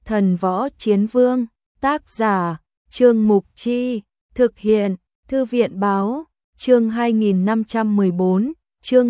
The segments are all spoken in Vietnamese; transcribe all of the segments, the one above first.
Thần Võ Chiến Vương, tác giả, Trương Mục Chi, thực hiện, Thư viện báo, chương 2514, chương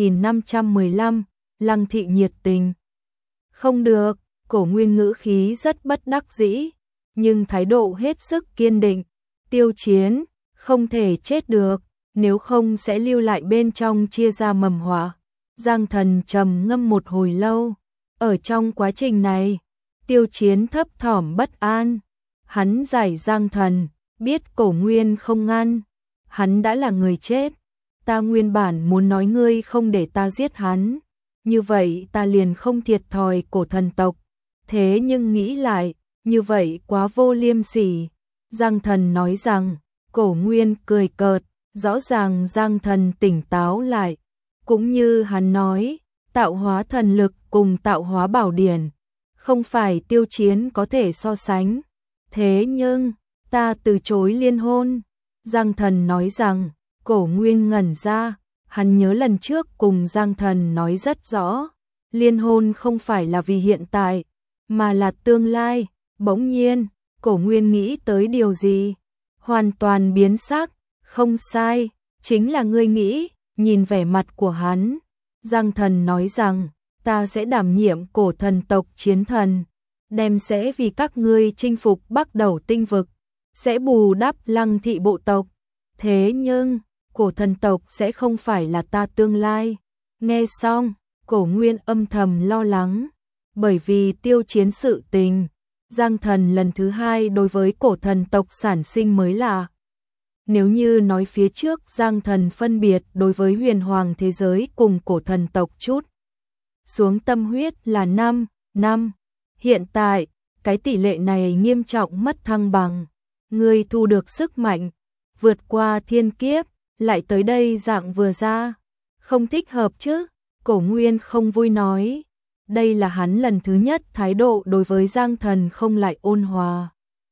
2515, Lăng Thị nhiệt tình. Không được, Cổ Nguyên ngữ khí rất bất đắc dĩ, nhưng thái độ hết sức kiên định. Tiêu Chiến, không thể chết được, nếu không sẽ lưu lại bên trong chia ra mầm họa. Giang Thần trầm ngâm một hồi lâu, ở trong quá trình này, Tiêu Chiến thấp thỏm bất an. Hắn giải Giang Thần, biết Cổ Nguyên không ngăn, hắn đã là người chết. Ta nguyên bản muốn nói ngươi không để ta giết hắn, như vậy ta liền không thiệt thòi Cổ thần tộc. Thế nhưng nghĩ lại, như vậy quá vô liêm sỉ. Giang Thần nói rằng, Cổ Nguyên cười cợt, rõ ràng Giang Thần tỉnh táo lại. Cũng như hắn nói, tạo hóa thần lực cùng tạo hóa bảo điển, không phải Tiêu Chiến có thể so sánh. Thế nhưng, ta từ chối liên hôn. Giang Thần nói rằng, Cổ Nguyên ngẩn ra, hắn nhớ lần trước cùng Giang Thần nói rất rõ, liên hôn không phải là vì hiện tại, mà là tương lai. Bỗng nhiên, Cổ Nguyên nghĩ tới điều gì? Hoàn toàn biến sắc, không sai, chính là ngươi nghĩ. Nhìn vẻ mặt của hắn, Giang Thần nói rằng, ta sẽ đảm nhiệm Cổ thần tộc chiến thần, đem sẽ vì các ngươi chinh phục Bắc Đầu tinh vực, sẽ bù đắp Lăng Thị bộ tộc. Thế nhưng, Cổ thần tộc sẽ không phải là ta tương lai. Nghe xong, Cổ Nguyên âm thầm lo lắng, bởi vì Tiêu Chiến sự tình, Giang Thần lần thứ hai đối với Cổ thần tộc sản sinh mới lạ. Nếu như nói phía trước Giang Thần phân biệt đối với huyền hoàng thế giới cùng Cổ thần tộc chút xuống tâm huyết là 5 năm, hiện tại, cái tỷ lệ này nghiêm trọng mất thăng bằng. Ngươi thu được sức mạnh, vượt qua thiên kiếp, lại tới đây dạng vừa ra, không thích hợp chứ? Cổ Nguyên không vui nói, đây là hắn lần thứ nhất thái độ đối với Giang Thần không lại ôn hòa.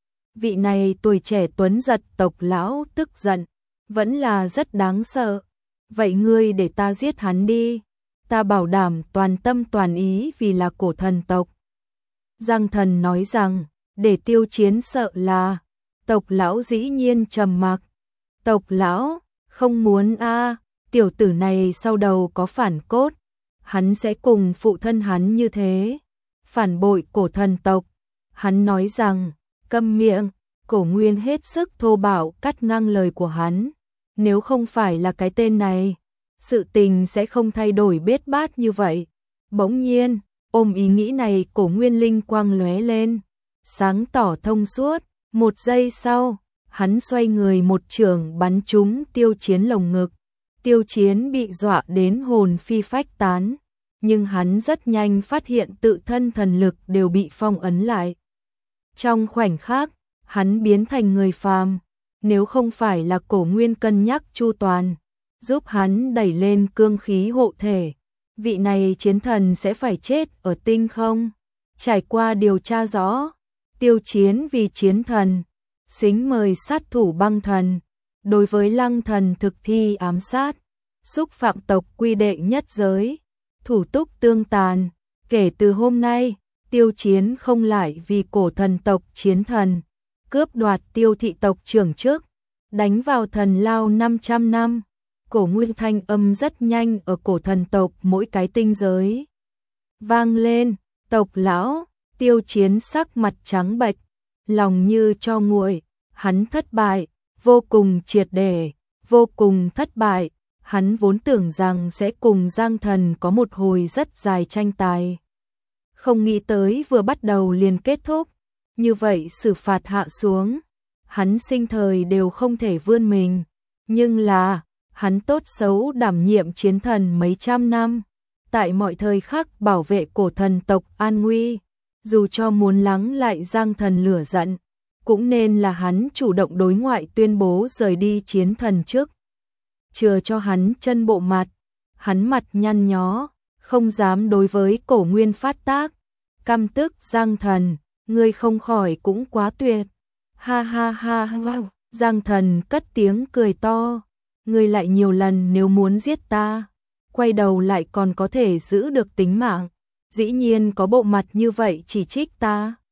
Vị này tuổi trẻ tuấn giật tộc lão tức giận, vẫn là rất đáng sợ. Vậy ngươi để ta giết hắn đi, ta bảo đảm toàn tâm toàn ý vì là Cổ thần tộc. Giang Thần nói rằng, để Tiêu Chiến sợ là, tộc lão dĩ nhiên trầm mặc. Tộc lão, không muốn a, tiểu tử này sau đầu có phản cốt, hắn sẽ cùng phụ thân hắn như thế, phản bội Cổ thần tộc. Hắn nói rằng, câm miệng. Cổ Nguyên hết sức thô bạo cắt ngang lời của hắn. Nếu không phải là cái tên này, sự tình sẽ không thay đổi bết bát như vậy. Bỗng nhiên, ôm ý nghĩ này Cổ Nguyên linh quang lóe lên, sáng tỏ thông suốt. Một giây sau, hắn xoay người một chưởng bắn trúng Tiêu Chiến lồng ngực. Tiêu Chiến bị dọa đến hồn phi phách tán, nhưng hắn rất nhanh phát hiện tự thân thần lực đều bị phong ấn lại. Trong khoảnh khắc, hắn biến thành người phàm. Nếu không phải là Cổ Nguyên cân nhắc chu toàn, giúp hắn đẩy lên cương khí hộ thể, vị này chiến thần sẽ phải chết ở tinh không. Trải qua điều tra rõ, Tiêu Chiến vì chiến thần, xính mời sát thủ băng thần, đối với Lăng thần thực thi ám sát, xúc phạm tộc quy đệ nhất giới, thủ túc tương tàn. Kể từ hôm nay, Tiêu Chiến không lại vì Cổ thần tộc chiến thần, cướp đoạt Tiêu thị tộc trưởng chức, đánh vào thần lao 500 năm. Cổ Nguyên thanh âm rất nhanh ở Cổ thần tộc mỗi cái tinh giới vang lên. Tộc lão, Tiêu Chiến sắc mặt trắng bệch, lòng như tro nguội. Hắn thất bại, vô cùng triệt để, vô cùng thất bại. Hắn vốn tưởng rằng sẽ cùng Giang Thần có một hồi rất dài tranh tài, không nghĩ tới vừa bắt đầu liền kết thúc. Như vậy xử phạt hạ xuống, hắn sinh thời đều không thể vươn mình. Nhưng là, hắn tốt xấu đảm nhiệm chiến thần mấy trăm năm, tại mọi thời khắc bảo vệ Cổ thần tộc an nguy. Dù cho muốn lắng lại Giang Thần lửa giận, cũng nên là hắn chủ động đối ngoại tuyên bố rời đi chiến thần trước. Chừa cho hắn chân bộ mặt, hắn mặt nhăn nhó, không dám đối với Cổ Nguyên phát tác. Căm tức Giang Thần, ngươi không khỏi cũng quá tuyệt. Ha ha ha ha, Giang Thần cất tiếng cười to. Ngươi lại nhiều lần nếu muốn giết ta, quay đầu lại còn có thể giữ được tính mạng, dĩ nhiên có bộ mặt như vậy chỉ trích ta.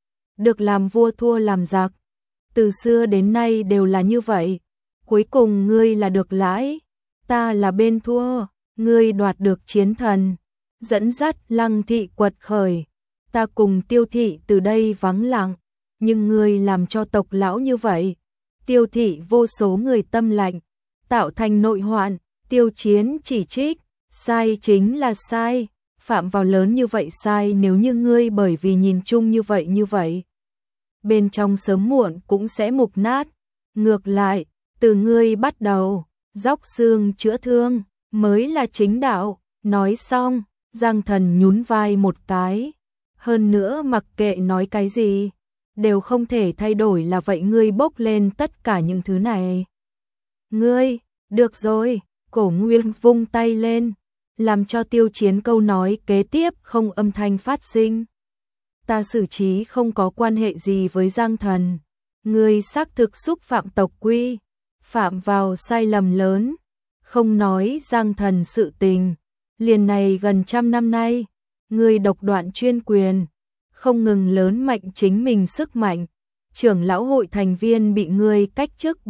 được làm vua thua làm giặc. Từ xưa đến nay đều là như vậy. Cuối cùng ngươi là được lãi, ta là bên thua, ngươi đoạt được chiến thần, dẫn dắt Lăng thị quật khởi, ta cùng Tiêu thị từ đây vắng lặng, nhưng ngươi làm cho tộc lão như vậy, Tiêu thị vô số người tâm lạnh, tạo thành nội hoạn. Tiêu Chiến chỉ trích, sai chính là sai, phạm vào lớn như vậy sai nếu như ngươi bởi vì nhìn chung như vậy, bên trong sớm muộn cũng sẽ mục nát. Ngược lại, từ ngươi bắt đầu, dốc xương chữa thương, mới là chính đạo. Nói xong, Giang Thần nhún vai một cái. Hơn nữa mặc kệ nói cái gì, đều không thể thay đổi là vậy ngươi bốc lên tất cả những thứ này. Ngươi, được rồi, Cổ Nguyên vung tay lên, làm cho Tiêu Chiến câu nói kế tiếp không âm thanh phát sinh. Ta xử trí không có quan hệ gì với Giang Thần, ngươi xác thực xúc phạm tộc quy, phạm vào sai lầm lớn, không nói Giang Thần sự tình, liền này gần 100 năm nay, ngươi độc đoạn chuyên quyền, không ngừng lớn mạnh chính mình sức mạnh, trưởng lão hội thành viên bị ngươi cách chức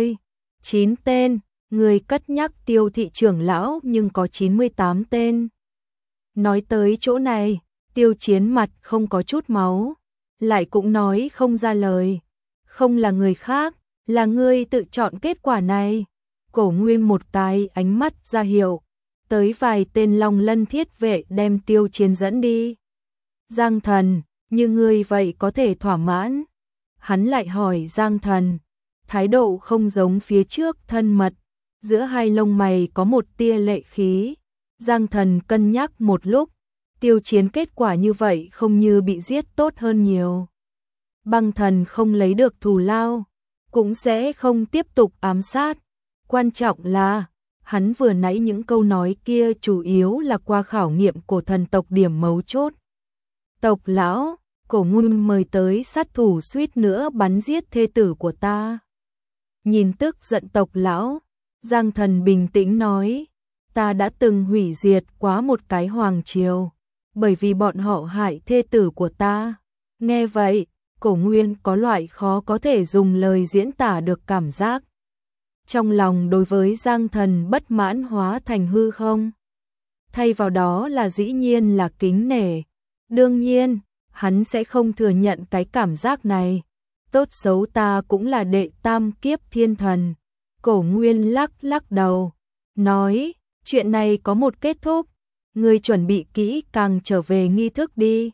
39 tên, ngươi cất nhắc Tiêu thị trưởng lão nhưng có 98 tên. Nói tới chỗ này, Tiêu Chiến mặt không có chút máu, lại cũng nói không ra lời, không là người khác, là ngươi tự chọn kết quả này. Cổ Nguyên một cái ánh mắt ra hiệu, tới vài tên Long Lân thiết vệ đem Tiêu Chiến dẫn đi. Giang Thần, như ngươi vậy có thể thỏa mãn? Hắn lại hỏi Giang Thần, thái độ không giống phía trước thân mật, giữa hai lông mày có một tia lệ khí. Giang Thần cân nhắc một lúc, Tiêu Chiến kết quả như vậy không như bị giết tốt hơn nhiều. Băng Thần không lấy được thù lao, cũng sẽ không tiếp tục ám sát. Quan trọng là, hắn vừa nãy những câu nói kia chủ yếu là qua khảo nghiệm của thần tộc điểm mấu chốt. Tộc lão, Cổ Nguyên mời tới sát thủ suýt nữa bắn giết thê tử của ta. Nhìn tức giận tộc lão, Giang Thần bình tĩnh nói, ta đã từng hủy diệt quá một cái hoàng triều, bởi vì bọn họ hại thê tử của ta. Nghe vậy, Cổ Nguyên có loại khó có thể dùng lời diễn tả được cảm giác. Trong lòng đối với Giang Thần bất mãn hóa thành hư không. Thay vào đó là dĩ nhiên là kính nể. Đương nhiên, hắn sẽ không thừa nhận cái cảm giác này. Tốt xấu ta cũng là đệ tam kiếp thiên thần. Cổ Nguyên lắc đầu, nói, chuyện này có một kết thúc, ngươi chuẩn bị kỹ càng trở về nghi thức đi.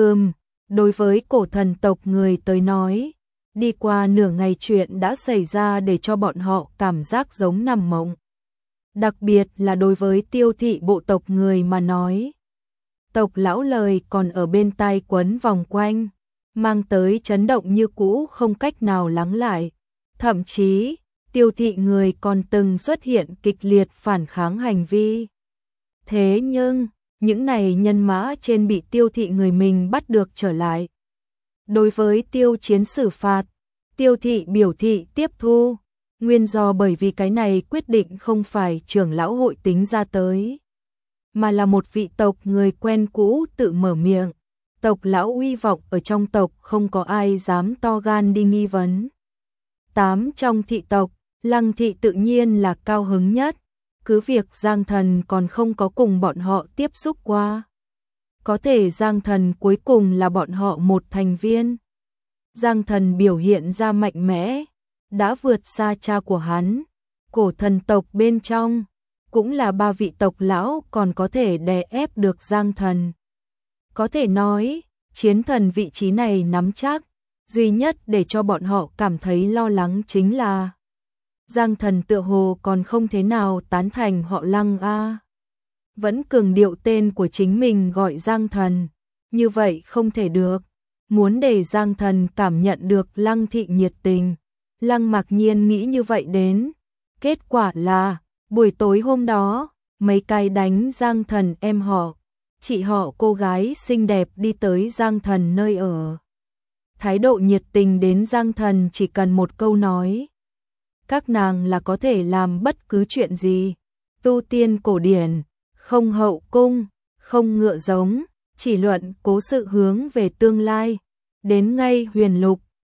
Đối với cổ thần tộc người tới nói, đi qua nửa ngày chuyện đã xảy ra để cho bọn họ cảm giác giống nằm mộng. Đặc biệt là đối với Tiêu thị bộ tộc người mà nói. Tộc lão lời còn ở bên tai quấn vòng quanh, mang tới chấn động như cũ không cách nào lắng lại. Thậm chí, Tiêu thị người còn từng xuất hiện kịch liệt phản kháng hành vi. Thế nhưng, những này nhân mã trên bị Tiêu thị người mình bắt được trở lại. Đối với Tiêu Chiến xử phạt, Tiêu thị biểu thị tiếp thu, nguyên do bởi vì cái này quyết định không phải trưởng lão hội tính ra tới, mà là một vị tộc người quen cũ tự mở miệng. Tộc lão uy vọng ở trong tộc không có ai dám to gan đi nghi vấn. 8 trong thị tộc, Lăng thị tự nhiên là cao hứng nhất, cứ việc Giang Thần còn không có cùng bọn họ tiếp xúc qua. Có thể Giang Thần cuối cùng là bọn họ một thành viên. Giang Thần biểu hiện ra mạnh mẽ, đã vượt xa cha của hắn. Cổ thần tộc bên trong, cũng là 3 vị tộc lão còn có thể đè ép được Giang Thần. Có thể nói, chiến thần vị trí này nắm chắc, duy nhất để cho bọn họ cảm thấy lo lắng chính là Giang Thần tựa hồ còn không thế nào tán thành họ Lăng a. Vẫn cường điệu tên của chính mình gọi Giang Thần, như vậy không thể được. Muốn để Giang Thần cảm nhận được Lăng thị nhiệt tình, Lăng Mặc Nhiên nghĩ như vậy đến. Kết quả là, buổi tối hôm đó, mấy cái đánh Giang Thần em họ, chị họ cô gái xinh đẹp đi tới Giang Thần nơi ở. Thái độ nhiệt tình đến Giang Thần chỉ cần một câu nói. Các nàng là có thể làm bất cứ chuyện gì. Tu tiên cổ điển, không hậu cung, không ngựa giống, chỉ luận cố sự hướng về tương lai. đến ngay huyền lục.